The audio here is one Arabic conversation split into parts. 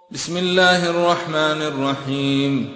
بسم الله الرحمن الرحيم.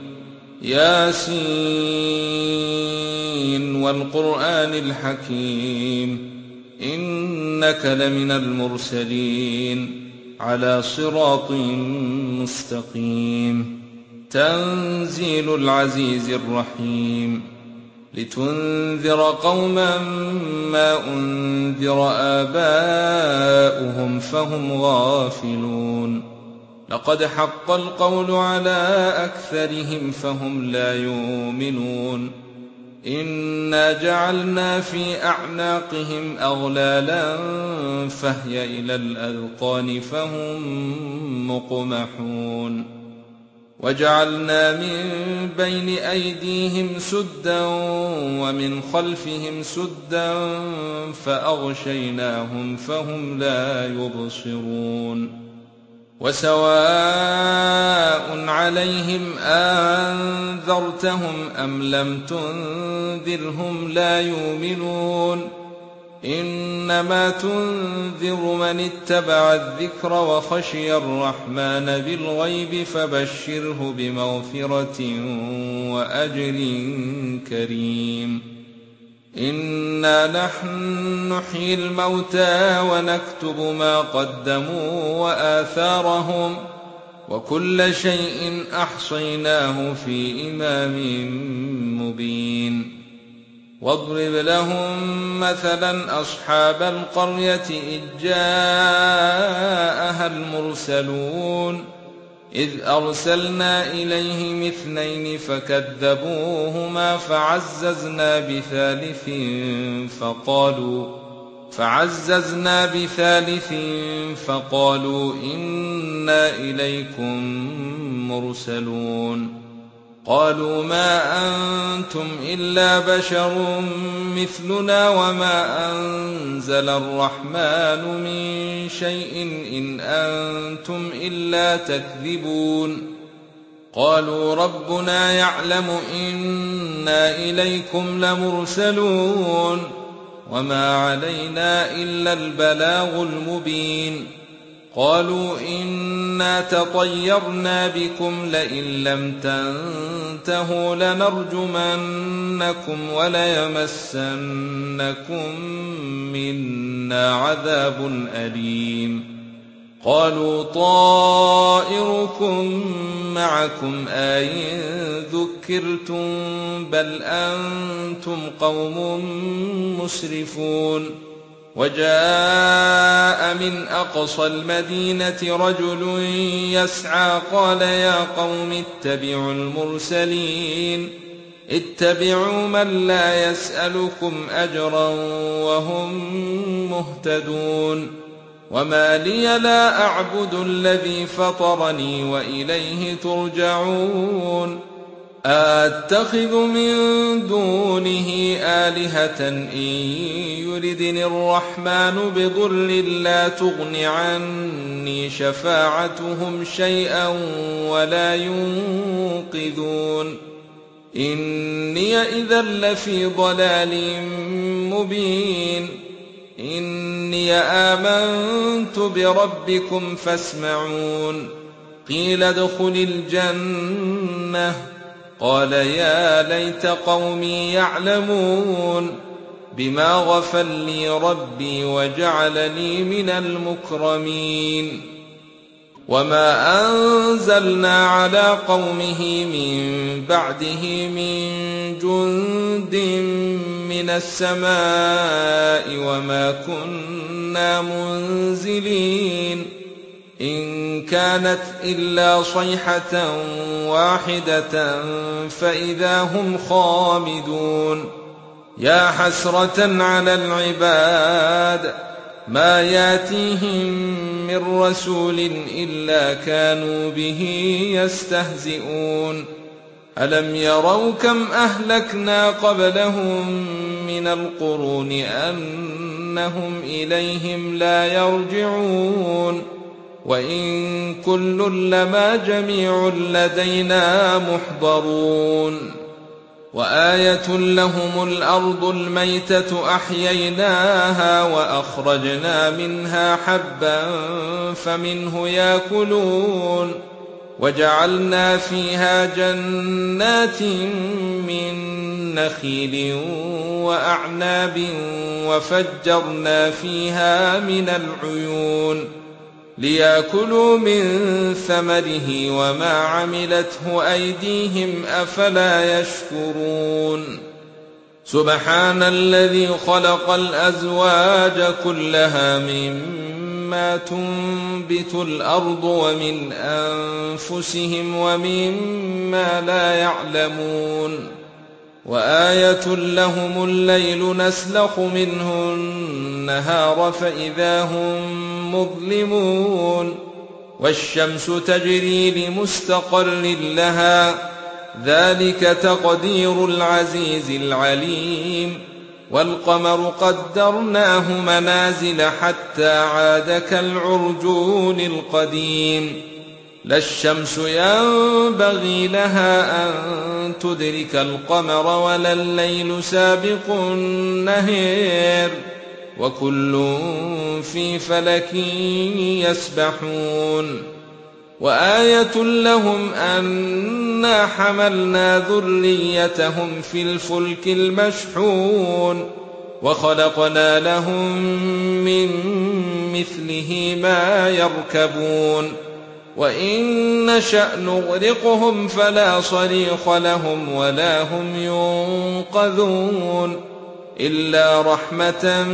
ياسين والقرآن الحكيم إنك لمن المرسلين على صراط مستقيم. تنزيل العزيز الرحيم لتنذر قوما ما أنذر آباؤهم فهم غافلون. لقد حق القول على أكثرهم فهم لا يؤمنون. إنا جعلنا في أعناقهم أغلالا فهي إلى الأذقان فهم مقمحون. وجعلنا من بين أيديهم سدا ومن خلفهم سدا فأغشيناهم فهم لا يبصرون. وسواء عليهم أنذرتهم أم لم تنذرهم لا يؤمنون. إنما تنذر من اتبع الذكر وخشي الرحمن بالغيب فبشره بمغفرة وأجر كريم. إنا نحن نحيي الموتى ونكتب ما قدموا وآثارهم وكل شيء أحصيناه في إمام مبين. واضرب لهم مثلا أصحاب القرية إذ جاءها المرسلون إذ أرسلنا إليهم اثنين فكذبوهما فعززنا بثالث فقالوا إنا إليكم مرسلون. قالوا ما أنتم إلا بشر مثلنا وما أنزل الرحمن من شيء إن أنتم إلا تكذبون. قالوا ربنا يعلم إنا إليكم لمرسلون وما علينا إلا البلاغ المبين. قالوا إنا تطيرنا بكم لئن لم تنتهوا لنرجمنكم وليمسنكم منا عذاب أليم. قالوا طائركم معكم أئن ذكرتم بل أنتم قوم مسرفون. وجاء من أقصى المدينة رجل يسعى قال يا قوم اتبعوا المرسلين اتبعوا من لا يسألكم أجرا وهم مهتدون. وما لي لا أعبد الذي فطرني وإليه ترجعون. أتخذ من دونه آلهة إن يردني الرحمن بضر لا تغن عني شفاعتهم شيئا ولا ينقذون. إني إذا لفي ضلال مبين. إني آمنت بربكم فاسمعون. قيل ادخل الجنة قال يا ليت قومي يعلمون بما غفر لي ربي وجعلني من المكرمين. وما أنزلنا على قومه من بعده من جند من السماء وما كنا منزلين. إن كانت إلا صيحة واحدة فإذا هم خامدون. يا حسرة على العباد ما ياتيهم من رسول إلا كانوا به يستهزئون. ألم يروا كم أهلكنا قبلهم من القرون أنهم إليهم لا يرجعون. وإن كل لما جميع لدينا محضرون. وآية لهم الأرض الميتة أحييناها وأخرجنا منها حبا فمنه يأكلون وجعلنا فيها جنات من نخيل وأعناب وفجرنا فيها من العيون ليأكلوا من ثمره وما عملته أيديهم أفلا يشكرون سبحان الذي خلق الأزواج كلها مما تنبت الأرض ومن أنفسهم ومما لا يعلمون وآية لهم الليل نسلخ منه النهار فإذا هم مظلمون والشمس تجري لمستقر لها ذلك تقدير العزيز العليم والقمر قدرناه منازل حتى عاد كالعرجون القديم لا الشمس ينبغي لها أن تدرك القمر ولا الليل سابق النهار وكل في فلك يسبحون وآية لهم أنا حملنا ذريتهم في الفلك المشحون وخلقنا لهم من مثله ما يركبون وإن نشأ نغرقهم فلا صريخ لهم ولا هم ينقذون إلا رحمة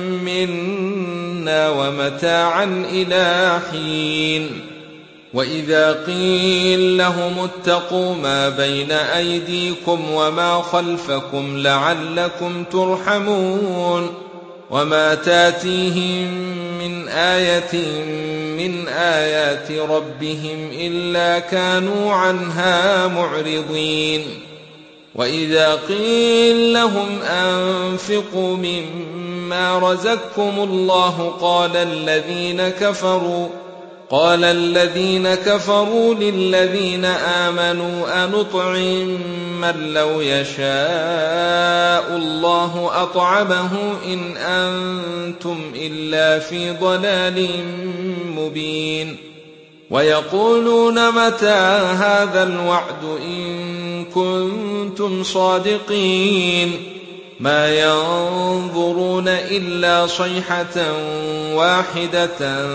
منا ومتاعا إلى حين وإذا قيل لهم اتقوا ما بين أيديكم وما خلفكم لعلكم ترحمون وما تاتيهم من آية من آيات ربهم إلا كانوا عنها معرضين وإذا قيل لهم أنفقوا مما رزقكم الله قال الذين كفروا للذين آمنوا أنطعم من لو يشاء الله أطعمه إن أنتم إلا في ضلال مبين ويقولون متى هذا الوعد إن كنتم صادقين ما ينظرون إلا صيحة واحدة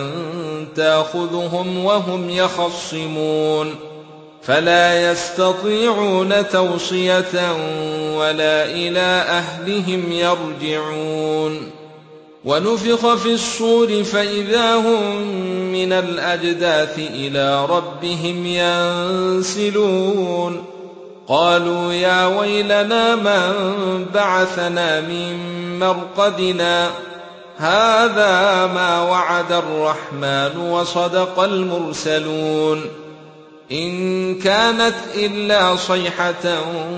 تأخذهم وهم يخصمون فلا يستطيعون توصية ولا إلى أهلهم يرجعون ونفخ في الصور فإذا هم من الأجداث إلى ربهم ينسلون قالوا يا ويلنا من بعثنا من مرقدنا هذا ما وعد الرحمن وصدق المرسلون إن كانت إلا صيحة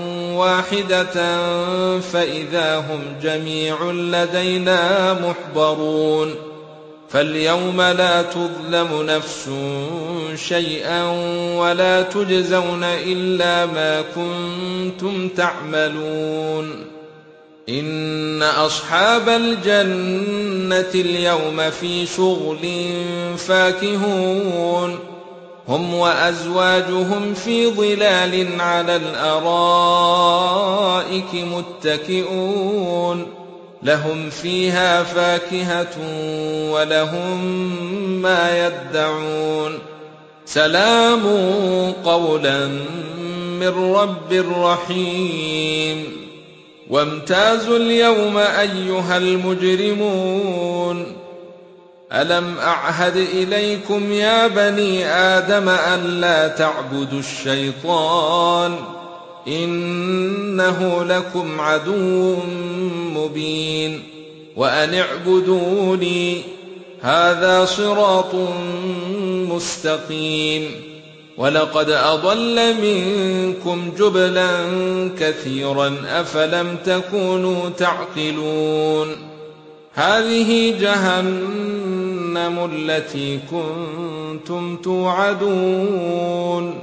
واحدة فإذا هم جميع لدينا محضرون فاليوم لا تظلم نفس شيئا ولا تجزون إلا ما كنتم تعملون إن أصحاب الجنة اليوم في شغل فاكهون هم وأزواجهم في ظلال على الأرائك متكئون لهم فيها فاكهة ولهم ما يدعون سلام قولا من رب رحيم وامتازوا اليوم أيها المجرمون ألم أعهد إليكم يا بني آدم أن لا تعبدوا الشيطان إنه لكم عدو مبين وأن اعبدوني هذا صراط مستقيم ولقد أضل منكم جبلا كثيرا أفلم تكونوا تعقلون هذه جهنم التي كنتم توعدون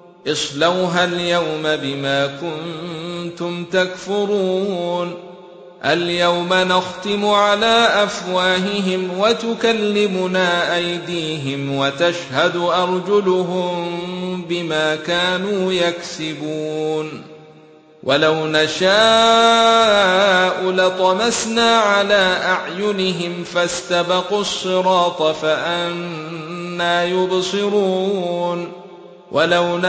اصلوها اليوم بما كنتم تكفرون اليوم نختم على أفواههم وتكلمنا أيديهم وتشهد أرجلهم بما كانوا يكسبون ولو نشاء لطمسنا على أعينهم فاستبقوا الصراط فأنى يبصرون ولو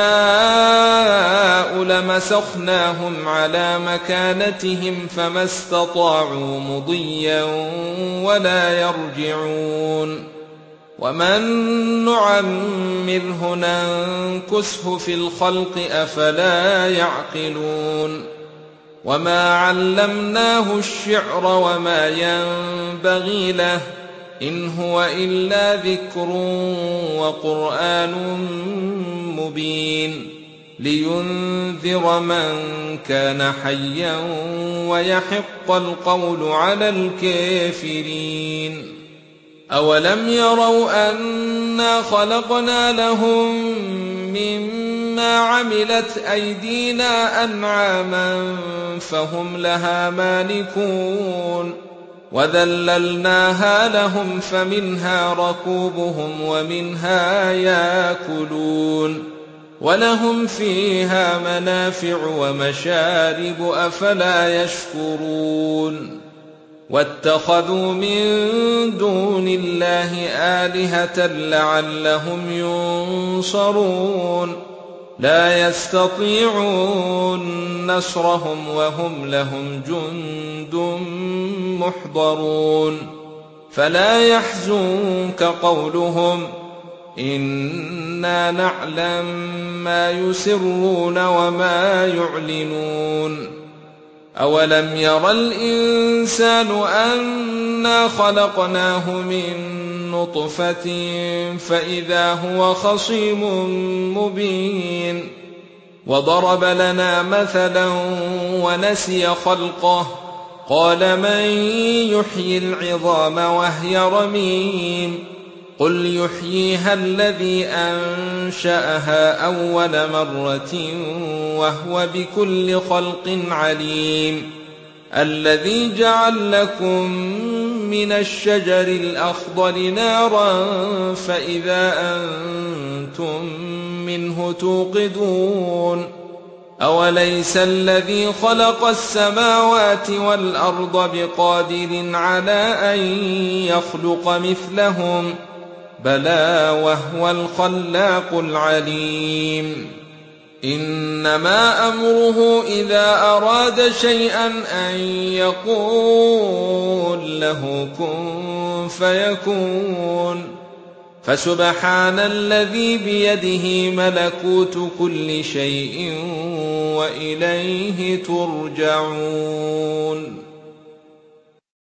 نشاء لمسخناهم على مكانتهم فما استطاعوا مضيا ولا يرجعون ومن نعمره ننكسه في الخلق أفلا يعقلون وما علمناه الشعر وما ينبغي له إن هو إلا ذكر وقرآن مبين لينذر من كان حيا ويحق القول على الكافرين أولم يروا أنا خلقنا لهم مما عملت أيدينا أنعاما فهم لها مالكون وذللناها لهم فمنها ركوبهم ومنها يأكلون ولهم فيها منافع ومشارب أفلا يشكرون واتخذوا من دون الله آلهة لعلهم ينصرون لا يستطيعون نصرهم وهم لهم جند محضرون فلا يحزنك قولهم إنا نعلم ما يسرون وما يعلنون أولم ير الإنسان أنا خلقناه من نطفة فإذا هو خصيم مبين وضرب لنا مثلا ونسي خلقه قال من يحيي العظام وهي رميم قل يحييها الذي أنشأها أول مرة وهو بكل خلق عليم الذي جعل لكم من الشجر الأخضر نارا فإذا أنتم منه توقدون أوليس الذي خلق السماوات والأرض بقادر على أن يخلق مثلهم بلى وهو الخلاق العليم إنما أمره إذا أراد شيئا أن يقول له كن فيكون فسبحان الذي بيده ملكوت كل شيء وإليه ترجعون